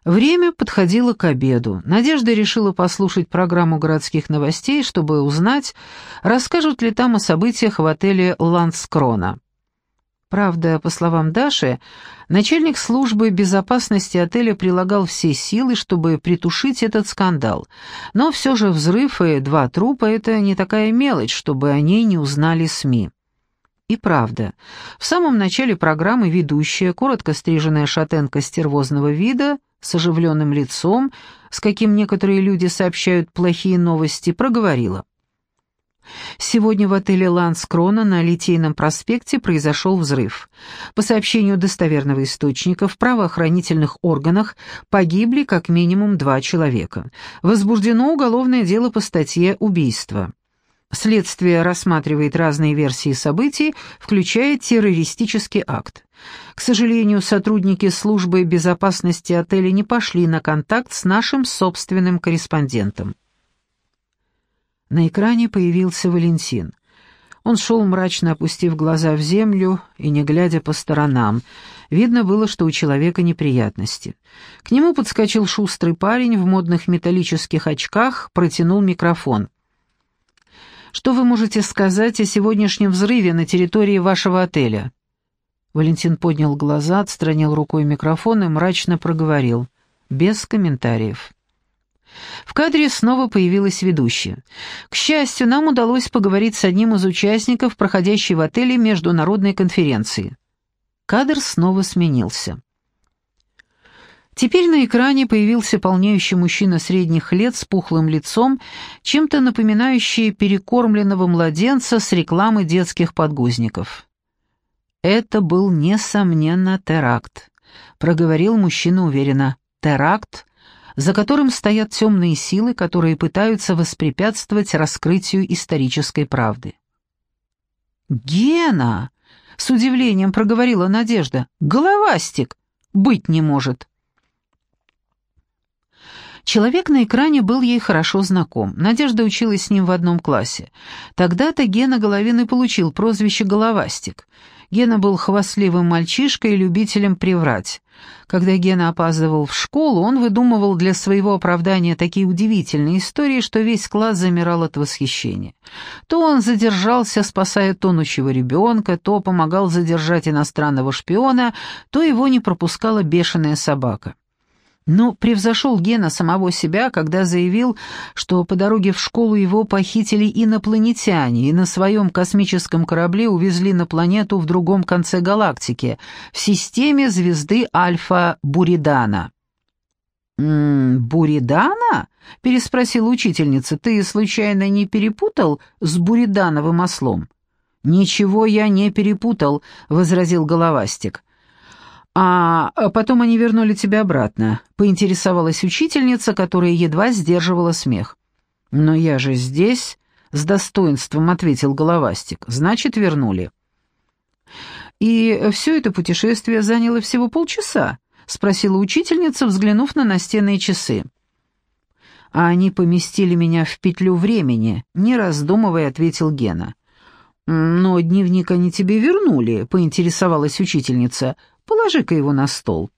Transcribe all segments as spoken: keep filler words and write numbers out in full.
Время подходило к обеду. Надежда решила послушать программу городских новостей, чтобы узнать, расскажут ли там о событиях в отеле «Ландскрона». Правда, по словам Даши, начальник службы безопасности отеля прилагал все силы, чтобы притушить этот скандал. Но все же взрыв и два трупа — это не такая мелочь, чтобы о ней не узнали СМИ. И правда, в самом начале программы ведущая, коротко стриженная шатенка стервозного вида, с оживленным лицом, с каким некоторые люди сообщают плохие новости, проговорила. Сегодня в отеле «Ландскрона» на Литейном проспекте произошел взрыв. По сообщению достоверного источника, в правоохранительных органах погибли как минимум два человека. Возбуждено уголовное дело по статье «Убийство». Следствие рассматривает разные версии событий, включая террористический акт. К сожалению, сотрудники службы безопасности отеля не пошли на контакт с нашим собственным корреспондентом. На экране появился Валентин. Он шел, мрачно опустив глаза в землю и не глядя по сторонам. Видно было, что у человека неприятности. К нему подскочил шустрый парень в модных металлических очках, протянул микрофон. «Что вы можете сказать о сегодняшнем взрыве на территории вашего отеля?» Валентин поднял глаза, отстранил рукой микрофон и мрачно проговорил. Без комментариев. В кадре снова появилась ведущая. К счастью, нам удалось поговорить с одним из участников, проходящей в отеле международной конференции. Кадр снова сменился. Теперь на экране появился полнеющий мужчина средних лет с пухлым лицом, чем-то напоминающий перекормленного младенца с рекламы детских подгузников. «Это был, несомненно, теракт», — проговорил мужчина уверенно. «Теракт, за которым стоят темные силы, которые пытаются воспрепятствовать раскрытию исторической правды». «Гена!» — с удивлением проговорила Надежда. «Головастик! Быть не может!» Человек на экране был ей хорошо знаком. Надежда училась с ним в одном классе. Тогда-то Гена Головин и получил прозвище «Головастик». Гена был хвастливым мальчишкой и любителем приврать. Когда Гена опаздывал в школу, он выдумывал для своего оправдания такие удивительные истории, что весь класс замирал от восхищения. То он задержался, спасая тонущего ребенка, то помогал задержать иностранного шпиона, то его не пропускала бешеная собака. Но превзошел Гена самого себя, когда заявил, что по дороге в школу его похитили инопланетяне и на своем космическом корабле увезли на планету в другом конце галактики, в системе звезды Альфа Буридана. «М-м, Буридана?» — переспросила учительница. «Ты случайно не перепутал с буридановым ослом?» «Ничего я не перепутал», — возразил Головастик. «А потом они вернули тебя обратно», — поинтересовалась учительница, которая едва сдерживала смех. «Но я же здесь», — с достоинством ответил Головастик. «Значит, вернули». «И все это путешествие заняло всего полчаса?» — спросила учительница, взглянув на настенные часы. «А они поместили меня в петлю времени», — не раздумывая, ответил Гена. «Но дневник они тебе вернули», — поинтересовалась учительница. «Положи-ка его на стол».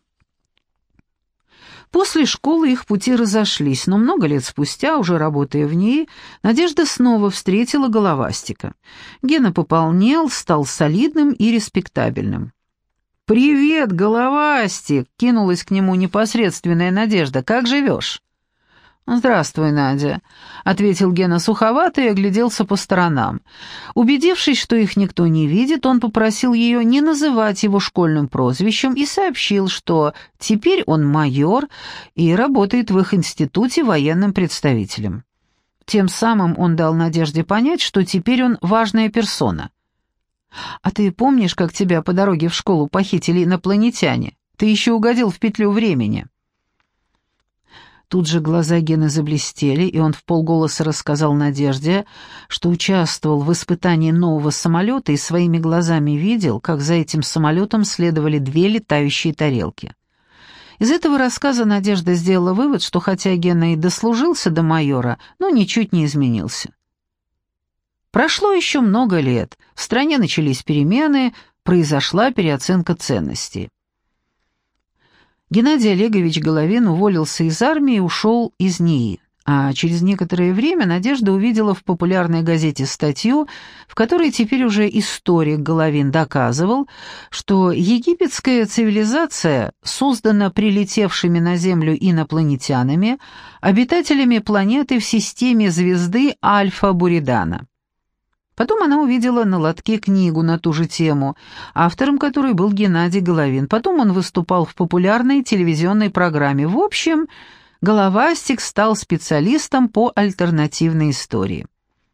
После школы их пути разошлись, но много лет спустя, уже работая в ней, Надежда снова встретила Головастика. Гена пополнел, стал солидным и респектабельным. «Привет, Головастик!» — кинулась к нему непосредственная Надежда. «Как живешь?» «Здравствуй, Надя», — ответил Гена суховато и огляделся по сторонам. Убедившись, что их никто не видит, он попросил ее не называть его школьным прозвищем и сообщил, что теперь он майор и работает в их институте военным представителем. Тем самым он дал Надежде понять, что теперь он важная персона. «А ты помнишь, как тебя по дороге в школу похитили инопланетяне? Ты еще угодил в петлю времени». Тут же глаза Гены заблестели, и он вполголоса рассказал Надежде, что участвовал в испытании нового самолета и своими глазами видел, как за этим самолетом следовали две летающие тарелки. Из этого рассказа Надежда сделала вывод, что хотя Гена и дослужился до майора, но ничуть не изменился. Прошло еще много лет, в стране начались перемены, произошла переоценка ценностей. Геннадий Олегович Головин уволился из армии и ушел из НИИ. А через некоторое время Надежда увидела в популярной газете статью, в которой теперь уже историк Головин доказывал, что египетская цивилизация создана прилетевшими на Землю инопланетянами, обитателями планеты в системе звезды Альфа Буридана. Потом она увидела на лотке книгу на ту же тему, автором которой был Геннадий Головин. Потом он выступал в популярной телевизионной программе. В общем, Головастик стал специалистом по альтернативной истории.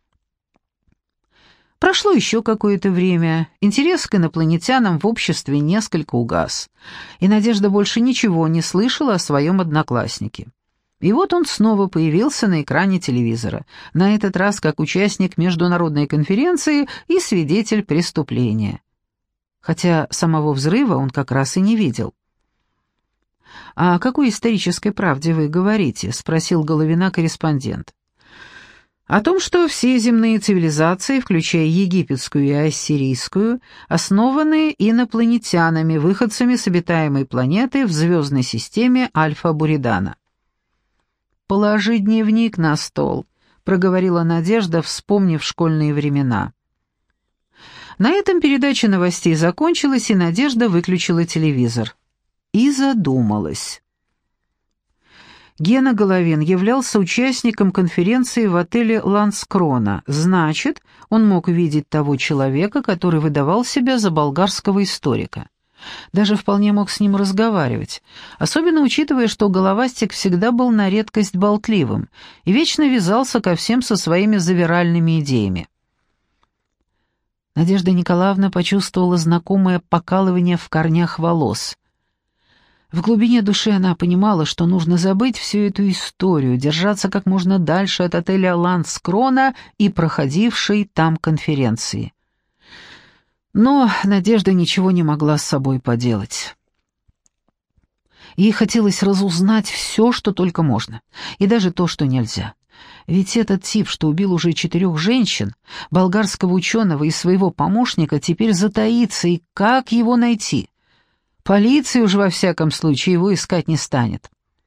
Прошло еще какое-то время, интерес к инопланетянам в обществе несколько угас, и Надежда больше ничего не слышала о своем однокласснике. И вот он снова появился на экране телевизора, на этот раз как участник международной конференции и свидетель преступления. Хотя самого взрыва он как раз и не видел. «О какой исторической правде вы говорите?» — спросил Головина корреспондент. «О том, что все земные цивилизации, включая египетскую и ассирийскую, основаны инопланетянами, выходцами с обитаемой планеты в звездной системе Альфа Буридана». «Положи дневник на стол», — проговорила Надежда, вспомнив школьные времена. На этом передача новостей закончилась, и Надежда выключила телевизор. И задумалась. Гена Головин являлся участником конференции в отеле «Ланскрона». Значит, он мог видеть того человека, который выдавал себя за болгарского историка. Даже вполне мог с ним разговаривать, особенно учитывая, что Головастик всегда был на редкость болтливым и вечно вязался ко всем со своими завиральными идеями. Надежда Николаевна почувствовала знакомое покалывание в корнях волос. В глубине души она понимала, что нужно забыть всю эту историю, держаться как можно дальше от отеля «Ланскрона» и проходившей там конференции. Но Надежда ничего не могла с собой поделать. Ей хотелось разузнать все, что только можно, и даже то, что нельзя. Ведь этот тип, что убил уже четырех женщин, болгарского ученого и своего помощника, теперь затаится, и как его найти? Полиция уже во всяком случае его искать не станет.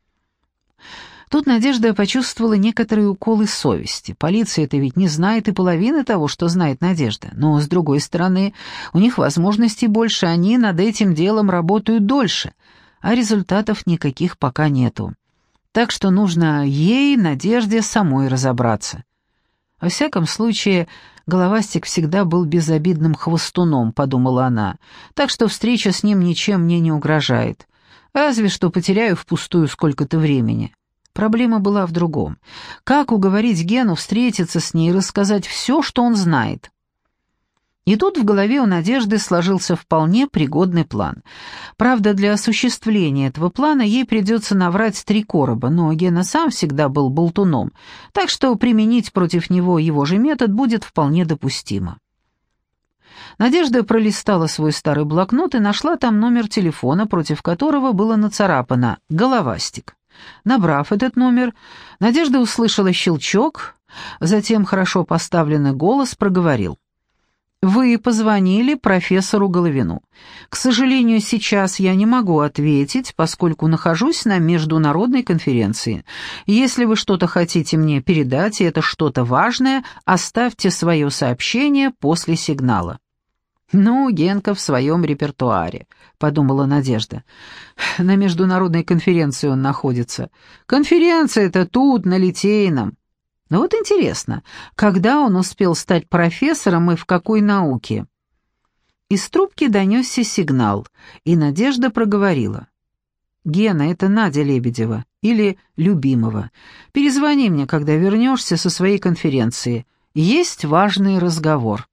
Тут Надежда почувствовала некоторые уколы совести. Полиция-то ведь не знает и половины того, что знает Надежда. Но, с другой стороны, у них возможностей больше, они над этим делом работают дольше, а результатов никаких пока нету. Так что нужно ей, Надежде, самой разобраться. Во всяком случае, Головастик всегда был безобидным хвостуном, подумала она, так что встреча с ним ничем мне не угрожает. Разве что потеряю впустую сколько-то времени. Проблема была в другом. Как уговорить Гену встретиться с ней и рассказать все, что он знает? И тут в голове у Надежды сложился вполне пригодный план. Правда, для осуществления этого плана ей придется наврать три короба, но Гена сам всегда был болтуном, так что применить против него его же метод будет вполне допустимо. Надежда пролистала свой старый блокнот и нашла там номер телефона, против которого было нацарапано «Головастик». Набрав этот номер, Надежда услышала щелчок, затем хорошо поставленный голос проговорил. «Вы позвонили профессору Головину. К сожалению, сейчас я не могу ответить, поскольку нахожусь на международной конференции. Если вы что-то хотите мне передать, и это что-то важное, оставьте свое сообщение после сигнала». «Ну, Генка в своем репертуаре», — подумала Надежда. «На международной конференции он находится. Конференция-то тут, на Литейном. Но вот интересно, когда он успел стать профессором и в какой науке?» Из трубки донесся сигнал, и Надежда проговорила. «Гена, это Надя Лебедева, или Любимова. Перезвони мне, когда вернешься со своей конференции. Есть важный разговор».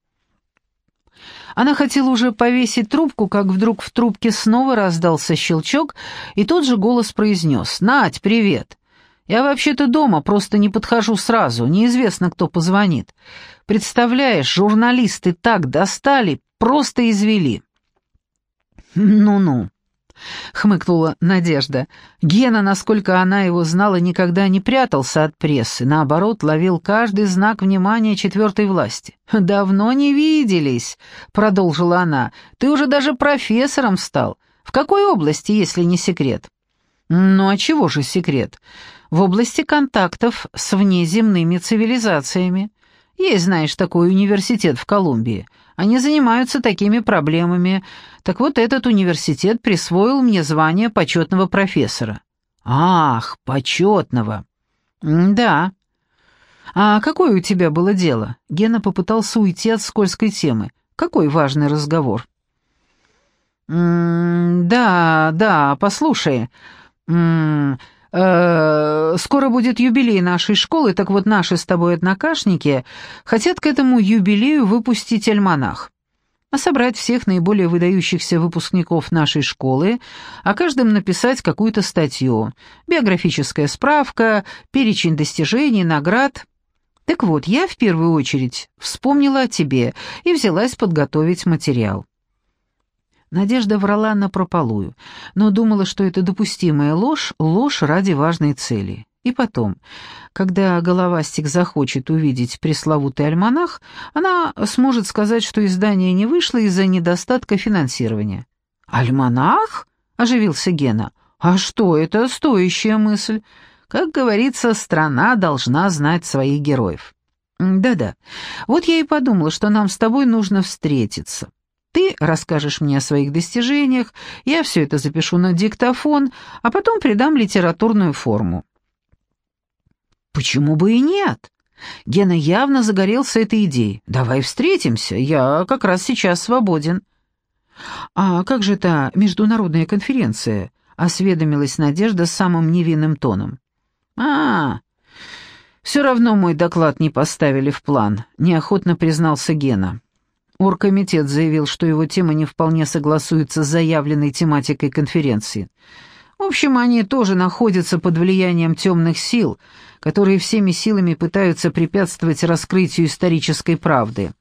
Она хотела уже повесить трубку, как вдруг в трубке снова раздался щелчок, и тот же голос произнес: «Надь, привет! Я вообще-то дома, просто не подхожу сразу, неизвестно, кто позвонит. Представляешь, журналисты так достали, просто извели». «Ну-ну», — хмыкнула Надежда. Гена, насколько она его знала, никогда не прятался от прессы, наоборот, ловил каждый знак внимания четвертой власти. «Давно не виделись», — продолжила она. «Ты уже даже профессором стал. В какой области, если не секрет?» Ну а чего же секрет? В области контактов с внеземными цивилизациями. Есть, знаешь, такой университет в Колумбии. Они занимаются такими проблемами. Так вот, этот университет присвоил мне звание почетного профессора. Ах, почетного. М-да. А какое у тебя было дело? Гена попытался уйти от скользкой темы. Какой важный разговор? М, да, да, послушай. М, э, скоро будет юбилей нашей школы, так вот наши с тобой однокашники хотят к этому юбилею выпустить альманах. А собрать всех наиболее выдающихся выпускников нашей школы, о каждом написать какую-то статью, биографическая справка, перечень достижений, наград. Так вот, я в первую очередь вспомнила о тебе и взялась подготовить материал. Надежда врала напропалую, но думала, что это допустимая ложь, ложь ради важной цели. И потом, когда головастик захочет увидеть пресловутый альманах, она сможет сказать, что издание не вышло из-за недостатка финансирования. «Альманах?» — оживился Гена. «А что, это стоящая мысль. Как говорится, страна должна знать своих героев». «Да-да, вот я и подумала, что нам с тобой нужно встретиться. Ты расскажешь мне о своих достижениях, я все это запишу на диктофон, а потом придам литературную форму». «Почему бы и нет?» Гена явно загорелся этой идеей. «Давай встретимся, я как раз сейчас свободен». «А как же та международная конференция?» — осведомилась Надежда с самым невинным тоном. «А, все равно мой доклад не поставили в план», — неохотно признался Гена. Оргкомитет заявил, что его тема не вполне согласуется с заявленной тематикой конференции. В общем, они тоже находятся под влиянием темных сил, которые всеми силами пытаются препятствовать раскрытию исторической правды.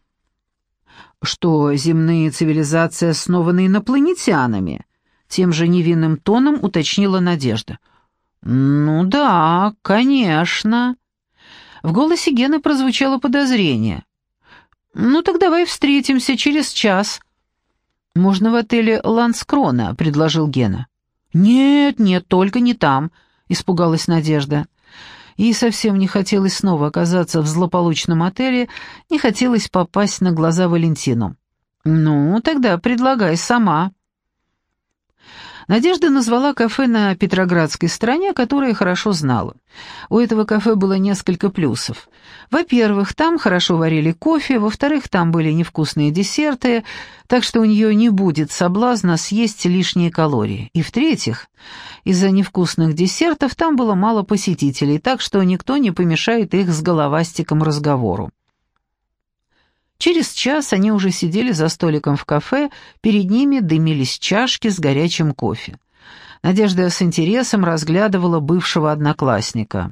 Что земные цивилизации основаны инопланетянами, тем же невинным тоном уточнила Надежда. «Ну да, конечно». В голосе Гены прозвучало подозрение. «Ну так давай встретимся через час». «Можно в отеле «Ланскрона», — предложил Гена. «Нет, нет, только не там», — испугалась Надежда. Ей совсем не хотелось снова оказаться в злополучном отеле, не хотелось попасть на глаза Валентину. «Ну, тогда предлагай сама». Надежда назвала кафе на Петроградской стороне, которое хорошо знала. У этого кафе было несколько плюсов. Во-первых, там хорошо варили кофе, во-вторых, там были невкусные десерты, так что у нее не будет соблазна съесть лишние калории. И в-третьих, из-за невкусных десертов там было мало посетителей, так что никто не помешает их с головастиком разговору. Через час они уже сидели за столиком в кафе, перед ними дымились чашки с горячим кофе. Надежда с интересом разглядывала бывшего одноклассника.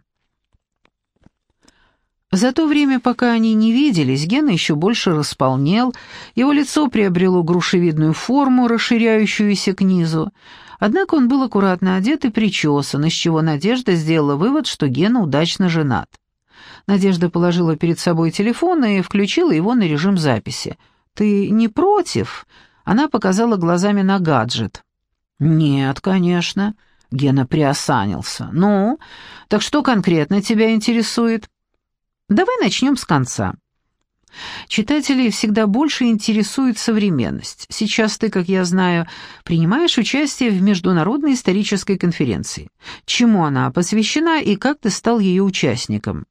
За то время, пока они не виделись, Гена еще больше располнел, его лицо приобрело грушевидную форму, расширяющуюся к низу. Однако он был аккуратно одет и причесан, из чего Надежда сделала вывод, что Гена удачно женат. Надежда положила перед собой телефон и включила его на режим записи. «Ты не против?» Она показала глазами на гаджет. «Нет, конечно». Гена приосанился. «Ну, так что конкретно тебя интересует?» «Давай начнем с конца». Читателей всегда больше интересует современность. Сейчас ты, как я знаю, принимаешь участие в Международной исторической конференции. Чему она посвящена и как ты стал ее участником?»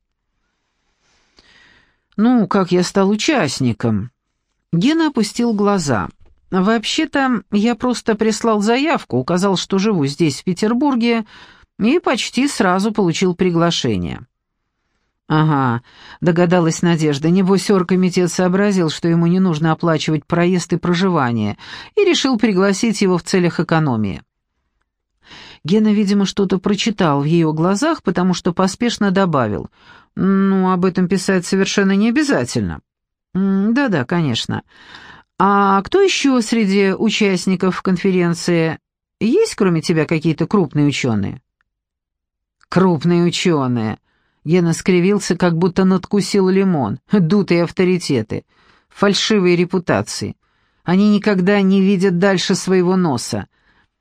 «Ну, как я стал участником?» Гена опустил глаза. «Вообще-то, я просто прислал заявку, указал, что живу здесь, в Петербурге, и почти сразу получил приглашение». «Ага», — догадалась Надежда, небось оргкомитет сообразил, что ему не нужно оплачивать проезд и проживание, и решил пригласить его в целях экономии. Гена, видимо, что-то прочитал в ее глазах, потому что поспешно добавил: «Ну, об этом писать совершенно не обязательно». «Да-да, конечно. А кто еще среди участников конференции? Есть, кроме тебя, какие-то крупные ученые?» «Крупные ученые». Гена скривился, как будто надкусил лимон. «Дутые авторитеты, фальшивые репутации. Они никогда не видят дальше своего носа.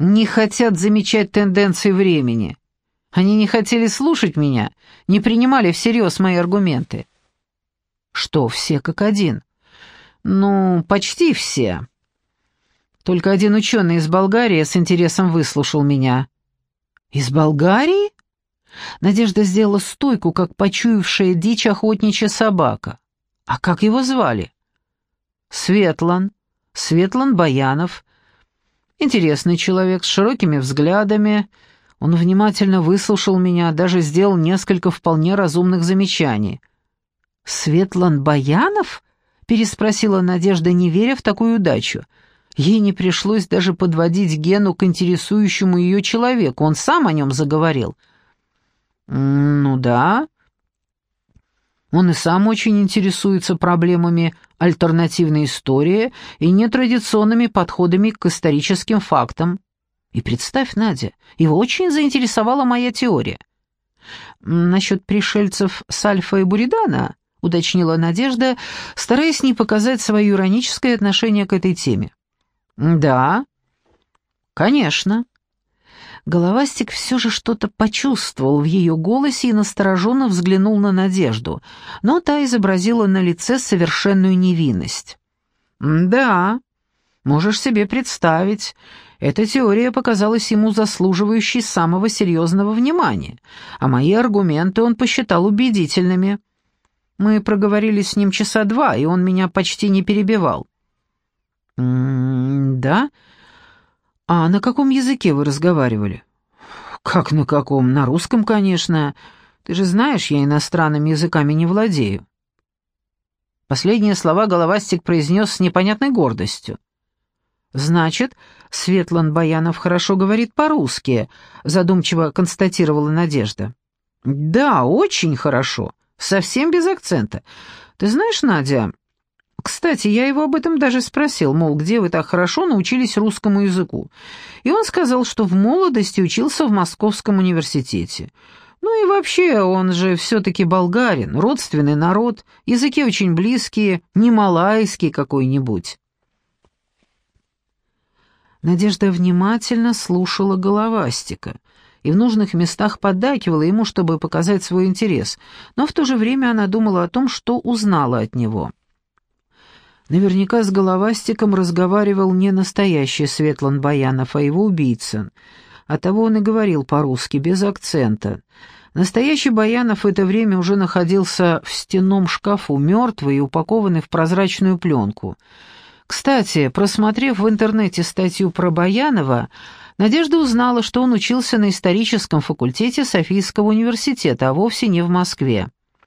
не хотят замечать тенденции времени. Они не хотели слушать меня, не принимали всерьез мои аргументы. Что, все как один? Ну, почти все. Только один ученый из Болгарии с интересом выслушал меня. Из Болгарии? Надежда сделала стойку, как почуявшая дичь охотничья собака. А как его звали? Светлан. Светлан Баянов. Интересный человек с широкими взглядами. Он внимательно выслушал меня, даже сделал несколько вполне разумных замечаний. «Светлан Баянов?» — переспросила Надежда, не веря в такую удачу. Ей не пришлось даже подводить Гену к интересующему ее человеку, он сам о нем заговорил. «Ну да. Он и сам очень интересуется проблемами альтернативной истории и нетрадиционными подходами к историческим фактам. И представь, Надя, его очень заинтересовала моя теория». «Насчет пришельцев с Альфа и Буридана», — уточнила Надежда, стараясь не показать свое ироническое отношение к этой теме. «Да, конечно». Головастик все же что-то почувствовал в ее голосе и настороженно взглянул на Надежду, но та изобразила на лице совершенную невинность. «Да, можешь себе представить, эта теория показалась ему заслуживающей самого серьезного внимания, а мои аргументы он посчитал убедительными. Мы проговорили с ним часа два, и он меня почти не перебивал». «М-да? А на каком языке вы разговаривали?» «Как на каком? На русском, конечно. Ты же знаешь, я иностранными языками не владею». Последние слова Головастик произнес с непонятной гордостью. «Значит, Светлан Баянов хорошо говорит по-русски», — задумчиво констатировала Надежда. «Да, очень хорошо, совсем без акцента. Ты знаешь, Надя, кстати, я его об этом даже спросил, мол, где вы так хорошо научились русскому языку? И он сказал, что в молодости учился в Московском университете. Ну и вообще, он же все-таки болгарин, родственный народ, языки очень близкие, не малайский какой-нибудь». Надежда внимательно слушала Головастика и в нужных местах поддакивала ему, чтобы показать свой интерес, но в то же время она думала о том, что узнала от него. Наверняка с Головастиком разговаривал не настоящий Светлан Баянов, а его убийца. Оттого он и говорил по-русски, без акцента. Настоящий Баянов в это время уже находился в стенном шкафу, мертвый и упакованный в прозрачную пленку. Кстати, просмотрев в интернете статью про Баянова, Надежда узнала, что он учился на историческом факультете Софийского университета, а вовсе не в Москве.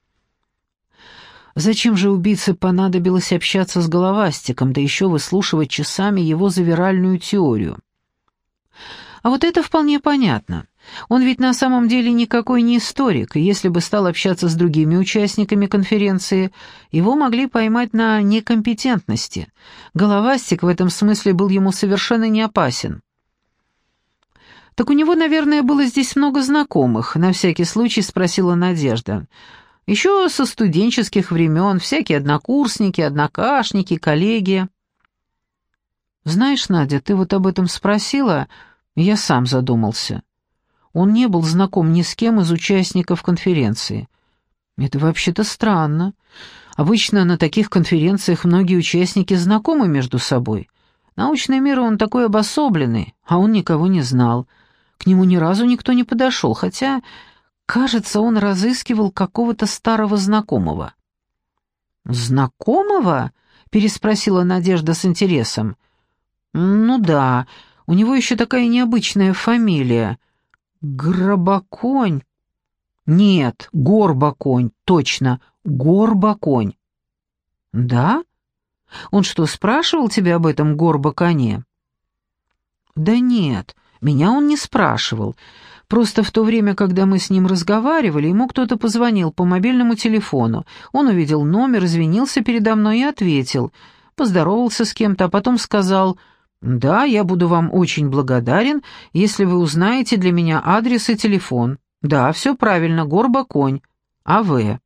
Зачем же убийце понадобилось общаться с Головастиком, да еще выслушивать часами его завиральную теорию? А вот это вполне понятно. Он ведь на самом деле никакой не историк, и если бы стал общаться с другими участниками конференции, его могли поймать на некомпетентности. Головастик в этом смысле был ему совершенно не опасен. «Так у него, наверное, было здесь много знакомых», — на всякий случай спросила Надежда. «Еще со студенческих времен, всякие однокурсники, однокашники, коллеги». «Знаешь, Надя, ты вот об этом спросила, и я сам задумался. Он не был знаком ни с кем из участников конференции. Это вообще-то странно. Обычно на таких конференциях многие участники знакомы между собой. Научный мир он такой обособленный, а он никого не знал. К нему ни разу никто не подошел, хотя, кажется, он разыскивал какого-то старого знакомого». «Знакомого?» — переспросила Надежда с интересом. «Ну да, у него еще такая необычная фамилия. Гробоконь. Нет, Горбоконь, точно, Горбоконь». «Да? Он что, спрашивал тебя об этом Горбоконе?» «Да нет, меня он не спрашивал. Просто в то время, когда мы с ним разговаривали, ему кто-то позвонил по мобильному телефону. Он увидел номер, извинился передо мной и ответил. Поздоровался с кем-то, а потом сказал: «Да, я буду вам очень благодарен, если вы узнаете для меня адрес и телефон. Да, все правильно, Горбоконь. А вы?»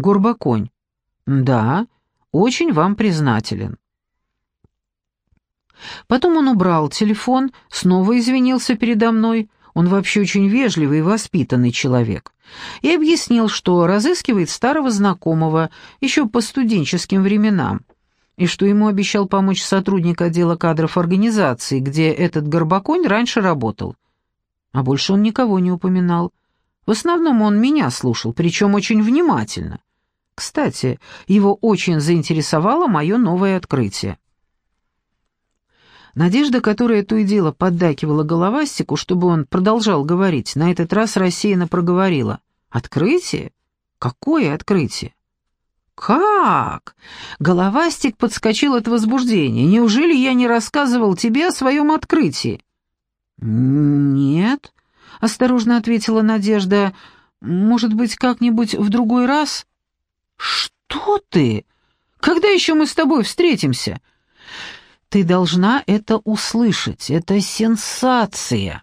«Горбоконь. Да, очень вам признателен». Потом он убрал телефон, снова извинился передо мной. Он вообще очень вежливый и воспитанный человек. И объяснил, что разыскивает старого знакомого еще по студенческим временам, и что ему обещал помочь сотрудник отдела кадров организации, где этот Горбаконь раньше работал. А больше он никого не упоминал. В основном он меня слушал, причем очень внимательно. Кстати, его очень заинтересовало мое новое открытие. Надежда, которая то и дело поддакивала головастику, чтобы он продолжал говорить, на этот раз рассеянно проговорила. «Открытие? Какое открытие?» «Как?» Головастик подскочил от возбуждения. «Неужели я не рассказывал тебе о своем открытии?» «Нет», — осторожно ответила Надежда. «Может быть, как-нибудь в другой раз?» «Что ты? Когда еще мы с тобой встретимся?» «Ты должна это услышать. Это сенсация».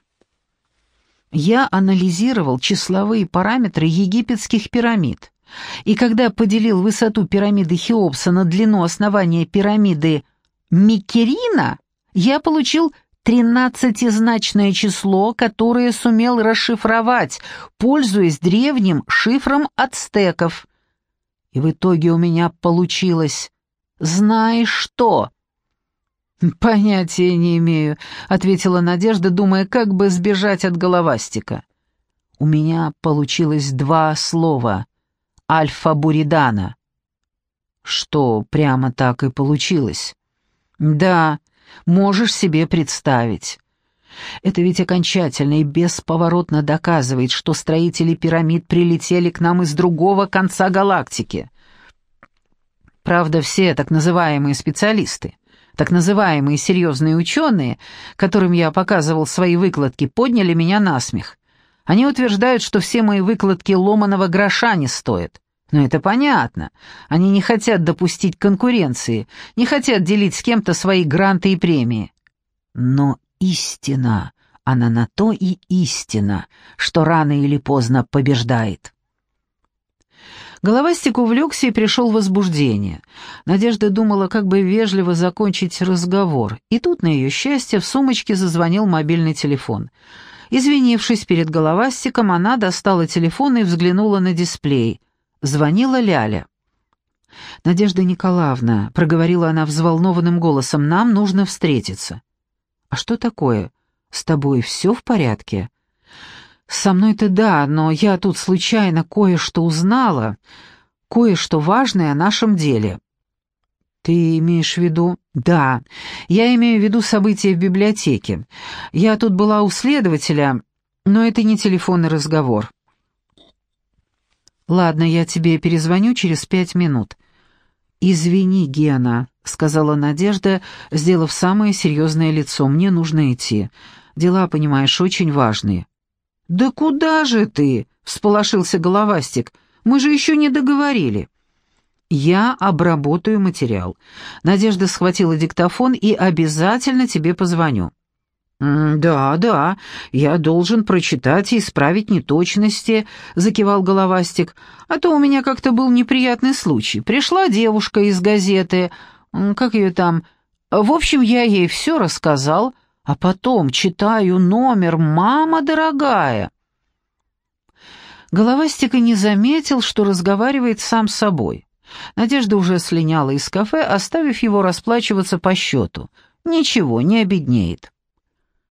Я анализировал числовые параметры египетских пирамид, и когда поделил высоту пирамиды Хеопса на длину основания пирамиды Микерина, я получил тринадцатизначное число, которое сумел расшифровать, пользуясь древним шифром ацтеков. И в итоге у меня получилось «Знаешь что?» «Понятия не имею», — ответила Надежда, думая, как бы сбежать от головастика. «У меня получилось два слова. Альфа-Буридана». «Что, прямо так и получилось?» «Да, можешь себе представить. Это ведь окончательно и бесповоротно доказывает, что строители пирамид прилетели к нам из другого конца галактики. Правда, все так называемые специалисты, так называемые серьезные ученые, которым я показывал свои выкладки, подняли меня на смех. Они утверждают, что все мои выкладки ломаного гроша не стоят. Но это понятно. Они не хотят допустить конкуренции, не хотят делить с кем-то свои гранты и премии. Но истина, она на то и истина, что рано или поздно побеждает. Головастик увлекся и пришел в возбуждение. Надежда думала, как бы вежливо закончить разговор, и тут, на ее счастье, в сумочке зазвонил мобильный телефон. Извинившись перед Головастиком, она достала телефон и взглянула на дисплей. Звонила Ляля. «Надежда Николаевна», — проговорила она взволнованным голосом, — «нам нужно встретиться». «А что такое? С тобой все в порядке?» «Со мной-то да, но я тут случайно кое-что узнала, кое-что важное о нашем деле». «Ты имеешь в виду?» «Да, я имею в виду события в библиотеке. Я тут была у следователя, но это не телефонный разговор». «Ладно, я тебе перезвоню через пять минут». «Извини, Гена», — сказала Надежда, сделав самое серьезное лицо, — «мне нужно идти. Дела, понимаешь, очень важные». «Да куда же ты?» — всполошился Головастик. «Мы же еще не договорили». «Я обработаю материал. Надежда схватила диктофон и обязательно тебе позвоню». «Да, да, я должен прочитать и исправить неточности», — закивал Головастик. «А то у меня как-то был неприятный случай. Пришла девушка из газеты, как ее там... В общем, я ей все рассказал, а потом читаю номер «Мама дорогая». Головастик и не заметил, что разговаривает сам с собой. Надежда уже слиняла из кафе, оставив его расплачиваться по счету. Ничего, не обеднеет.